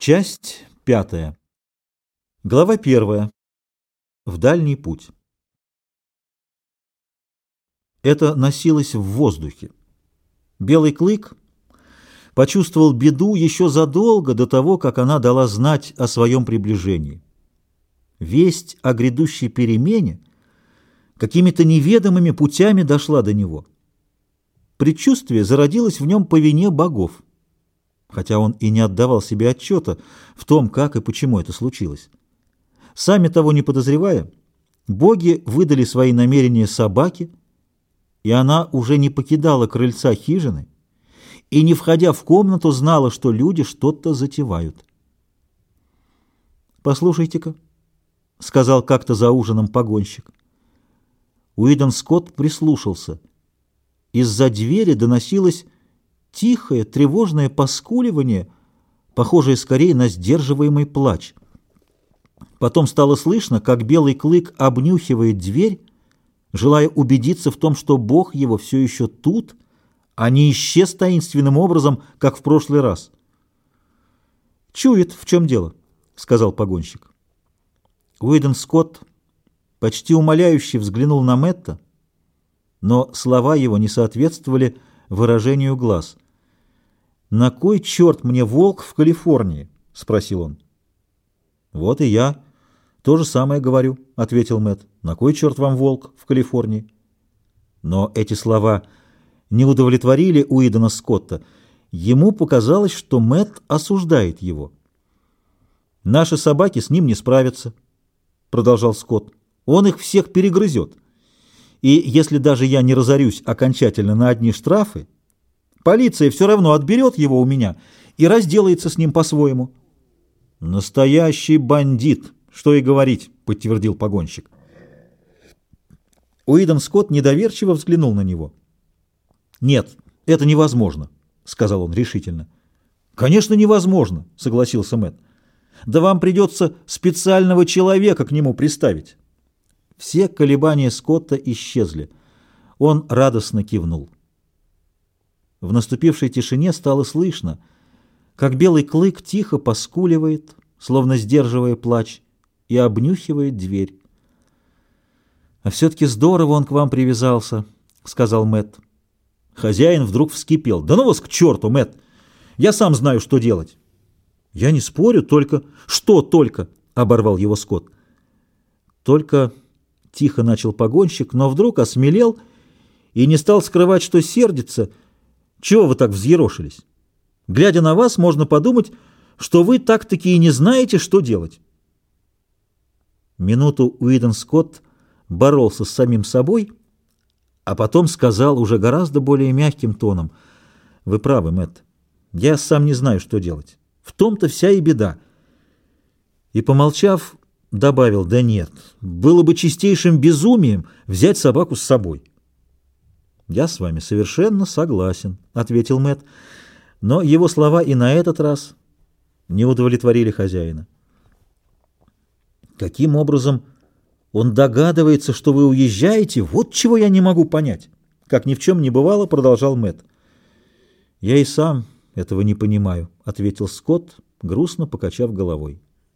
Часть 5. Глава 1. В дальний путь. Это носилось в воздухе. Белый клык почувствовал беду еще задолго до того, как она дала знать о своем приближении. Весть о грядущей перемене какими-то неведомыми путями дошла до него. Предчувствие зародилось в нем по вине богов, хотя он и не отдавал себе отчета в том, как и почему это случилось. Сами того не подозревая, боги выдали свои намерения собаке, и она уже не покидала крыльца хижины и, не входя в комнату, знала, что люди что-то затевают. «Послушайте-ка», — сказал как-то за ужином погонщик. Уидон Скотт прислушался. Из-за двери доносилось тихое, тревожное поскуливание, похожее скорее на сдерживаемый плач. Потом стало слышно, как белый клык обнюхивает дверь, желая убедиться в том, что Бог его все еще тут, а не исчез таинственным образом, как в прошлый раз. «Чует, в чем дело», — сказал погонщик. Уидон Скотт почти умоляюще взглянул на Мэтта, но слова его не соответствовали выражению глаз. «На кой черт мне волк в Калифорнии?» — спросил он. «Вот и я то же самое говорю», — ответил Мэтт. «На кой черт вам волк в Калифорнии?» Но эти слова не удовлетворили Уидона Скотта. Ему показалось, что Мэтт осуждает его. «Наши собаки с ним не справятся», — продолжал Скотт. «Он их всех перегрызет. И если даже я не разорюсь окончательно на одни штрафы, полиция все равно отберет его у меня и разделается с ним по-своему». «Настоящий бандит, что и говорить», — подтвердил погонщик. Уидон Скотт недоверчиво взглянул на него. «Нет, это невозможно», — сказал он решительно. «Конечно, невозможно», — согласился Мэтт. «Да вам придется специального человека к нему приставить». Все колебания Скотта исчезли. Он радостно кивнул. В наступившей тишине стало слышно, как белый клык тихо поскуливает, словно сдерживая плач, и обнюхивает дверь. «А все-таки здорово он к вам привязался», — сказал Мэтт. Хозяин вдруг вскипел. «Да ну вас к черту, Мэтт! Я сам знаю, что делать». «Я не спорю, только...» «Что только?» — оборвал его Скотт. «Только...» — тихо начал погонщик, но вдруг осмелел и не стал скрывать, что сердится. «Чего вы так взъерошились? Глядя на вас, можно подумать, что вы так-таки и не знаете, что делать». Минуту Уидон Скотт боролся с самим собой, а потом сказал уже гораздо более мягким тоном: «Вы правы, Мэтт. Я сам не знаю, что делать. В том-то вся и беда». И, помолчав, добавил: «Да нет, было бы чистейшим безумием взять собаку с собой». «Я с вами совершенно согласен», — ответил Мэтт, но его слова и на этот раз не удовлетворили хозяина. «Каким образом он догадывается, что вы уезжаете? Вот чего я не могу понять», — как ни в чем не бывало, продолжал Мэтт. «Я и сам этого не понимаю», — ответил Скотт, грустно покачав головой.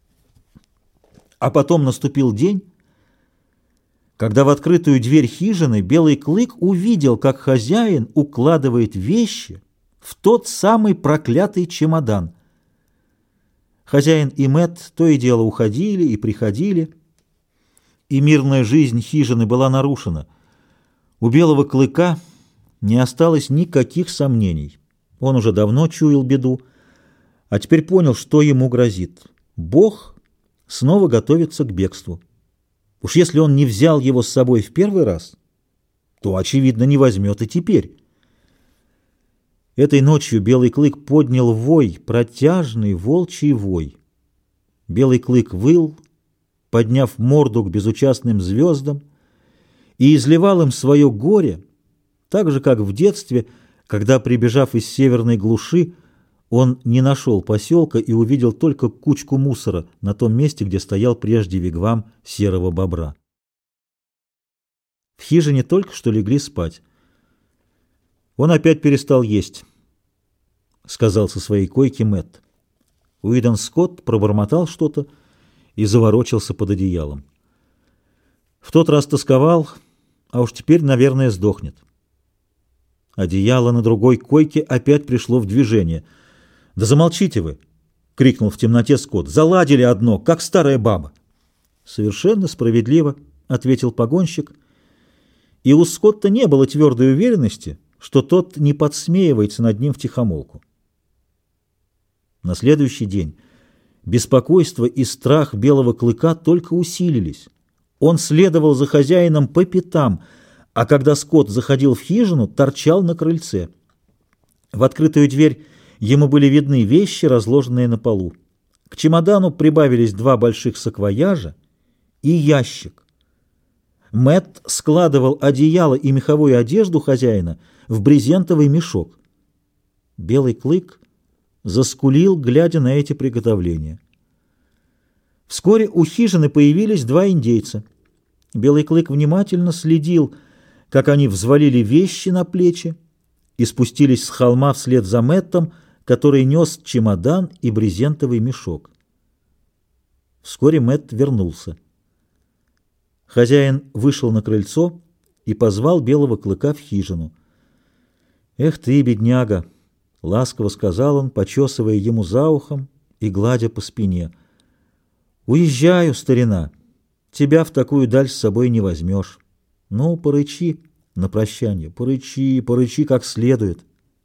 А потом наступил день, когда в открытую дверь хижины белый клык увидел, как хозяин укладывает вещи в тот самый проклятый чемодан. Хозяин и Мэтт то и дело уходили и приходили, и мирная жизнь хижины была нарушена. У белого клыка не осталось никаких сомнений. Он уже давно чуял беду, а теперь понял, что ему грозит. Бог снова готовится к бегству. Уж если он не взял его с собой в первый раз, то, очевидно, не возьмет и теперь. Этой ночью белый клык поднял вой, протяжный волчий вой. Белый клык выл, подняв морду к безучастным звездам, и изливал им свое горе, так же, как в детстве, когда, прибежав из северной глуши, он не нашел поселка и увидел только кучку мусора на том месте, где стоял прежде вигвам серого бобра. В хижине только что легли спать. Он опять перестал есть, — сказал со своей койки Мэтт. Уидон Скотт пробормотал что-то и заворочился под одеялом. В тот раз тосковал, а уж теперь, наверное, сдохнет. Одеяло на другой койке опять пришло в движение. «Да замолчите вы!» — крикнул в темноте Скотт. «Заладили одно, как старая баба!» «Совершенно справедливо», — ответил погонщик. И у Скотта не было твердой уверенности, что тот не подсмеивается над ним втихомолку. На следующий день беспокойство и страх белого клыка только усилились. Он следовал за хозяином по пятам, а когда Скотт заходил в хижину, торчал на крыльце. В открытую дверь ему были видны вещи, разложенные на полу. К чемодану прибавились 2 больших саквояжа и ящик. Мэтт складывал одеяло и меховую одежду хозяина в брезентовый мешок. Белый клык заскулил, глядя на эти приготовления. Вскоре у хижины появились 2 индейца. Белый клык внимательно следил, как они взвалили вещи на плечи и спустились с холма вслед за Мэттом, который нес чемодан и брезентовый мешок. Вскоре Мэтт вернулся. Хозяин вышел на крыльцо и позвал белого клыка в хижину. «Эх ты, бедняга!» — ласково сказал он, почесывая ему за ухом и гладя по спине. «Уезжаю, старина. Тебя в такую даль с собой не возьмешь. Ну, порычи на прощание, порычи, порычи как следует».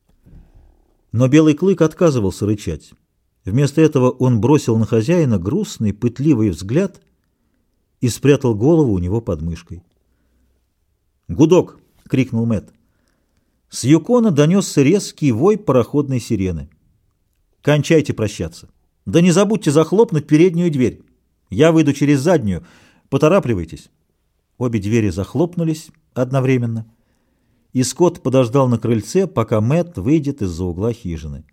Но белый клык отказывался рычать. Вместо этого он бросил на хозяина грустный, пытливый взгляд и спрятал голову у него под мышкой. «Гудок!» — крикнул Мэтт. С юкона донесся резкий вой пароходной сирены. «Кончайте прощаться. Да не забудьте захлопнуть переднюю дверь. Я выйду через заднюю. Поторапливайтесь». Обе двери захлопнулись одновременно, и Скотт подождал на крыльце, пока Мэтт выйдет из-за угла хижины.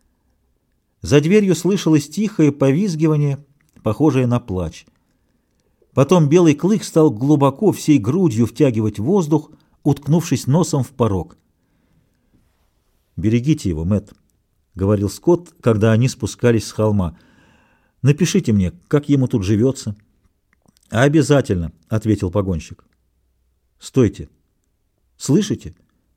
За дверью слышалось тихое повизгивание, похожее на плач. Потом белый клык стал глубоко всей грудью втягивать воздух, уткнувшись носом в порог. «Берегите его, Мэтт», — говорил Скотт, когда они спускались с холма. «Напишите мне, как ему тут живется». «Обязательно», — ответил погонщик. «Стойте. Слышите?»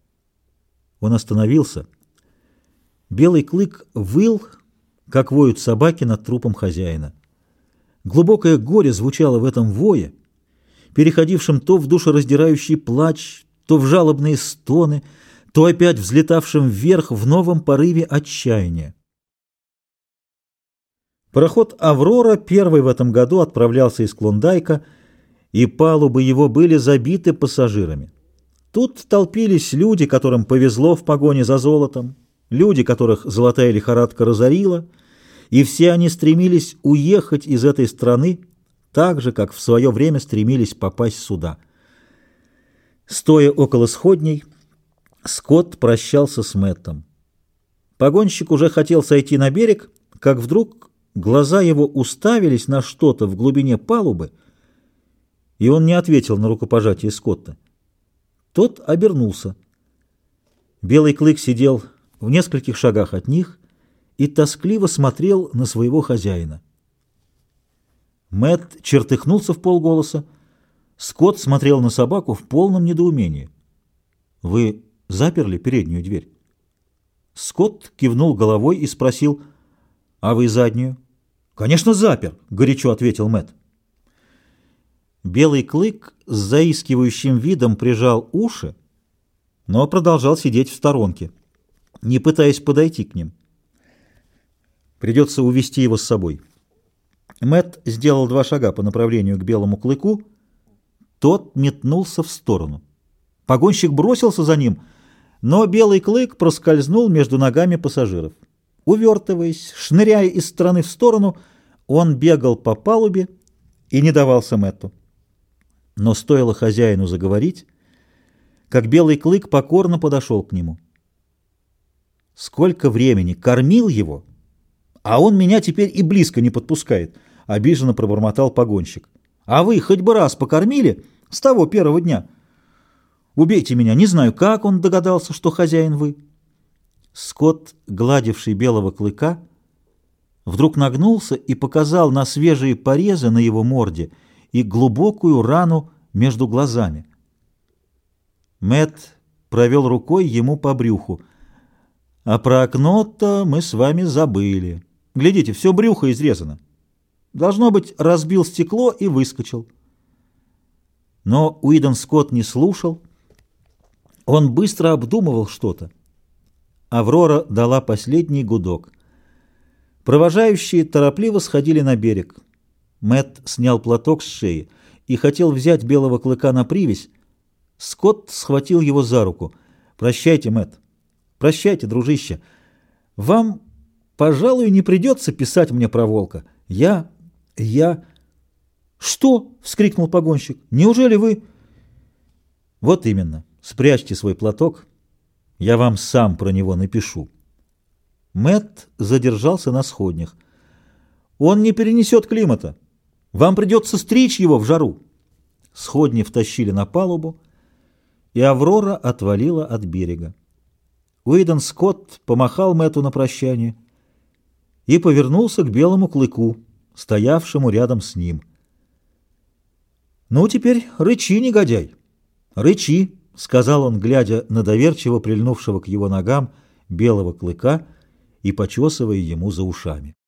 Он остановился. Белый клык выл, как воют собаки над трупом хозяина. Глубокое горе звучало в этом вое, переходившем то в душераздирающий плач, то в жалобные стоны, то опять взлетавшим вверх в новом порыве отчаяния. Пароход «Аврора» первый в этом году отправлялся из Клондайка, и палубы его были забиты пассажирами. Тут толпились люди, которым повезло в погоне за золотом, люди, которых золотая лихорадка разорила, и все они стремились уехать из этой страны так же, как в свое время стремились попасть сюда. Стоя около сходней, Скотт прощался с Мэттом. Погонщик уже хотел сойти на берег, как вдруг глаза его уставились на что-то в глубине палубы, и он не ответил на рукопожатие Скотта. Тот обернулся. Белый клык сидел в нескольких шагах от них и тоскливо смотрел на своего хозяина. Мэтт чертыхнулся в полголоса. Скотт смотрел на собаку в полном недоумении. «Вы заперли переднюю дверь?» Скотт кивнул головой и спросил: «А вы заднюю?» «Конечно, запер», — горячо ответил Мэтт. Белый клык с заискивающим видом прижал уши, но продолжал сидеть в сторонке, не пытаясь подойти к ним. Придется увести его с собой. Мэтт сделал 2 шага по направлению к белому клыку. Тот метнулся в сторону. Погонщик бросился за ним, но белый клык проскользнул между ногами пассажиров. Увертываясь, шныряя из стороны в сторону, он бегал по палубе и не давался Мэтту. Но стоило хозяину заговорить, как белый клык покорно подошел к нему. «Сколько времени кормил его, а он меня теперь и близко не подпускает», — обиженно пробормотал погонщик. «А вы хоть бы раз покормили с того первого дня? Убейте меня, не знаю, как он догадался, что хозяин вы». Скотт, гладивший белого клыка, вдруг нагнулся и показал на свежие порезы на его морде и глубокую рану между глазами. Мэтт провел рукой ему по брюху. «А про окно-то мы с вами забыли. Глядите, все брюхо изрезано. Должно быть, разбил стекло и выскочил». Но Уидон Скотт не слушал. Он быстро обдумывал что-то. Аврора дала последний гудок. Провожающие торопливо сходили на берег. Мэтт снял платок с шеи и хотел взять белого клыка на привязь. Скотт схватил его за руку. «Прощайте, Мэтт. Прощайте, дружище. Вам, пожалуй, не придется писать мне про волка. Я... «Что?» — вскрикнул погонщик. «Неужели вы...» «Вот именно. Спрячьте свой платок. Я вам сам про него напишу». Мэтт задержался на сходнях. «Он не перенесет климата. Вам придется стричь его в жару». Сходни втащили на палубу, и Аврора отвалила от берега. Уидон Скотт помахал Мэтту на прощание и повернулся к белому клыку, стоявшему рядом с ним. «Ну, теперь рычи, негодяй, рычи», — сказал он, глядя на доверчиво прильнувшего к его ногам белого клыка и почесывая ему за ушами.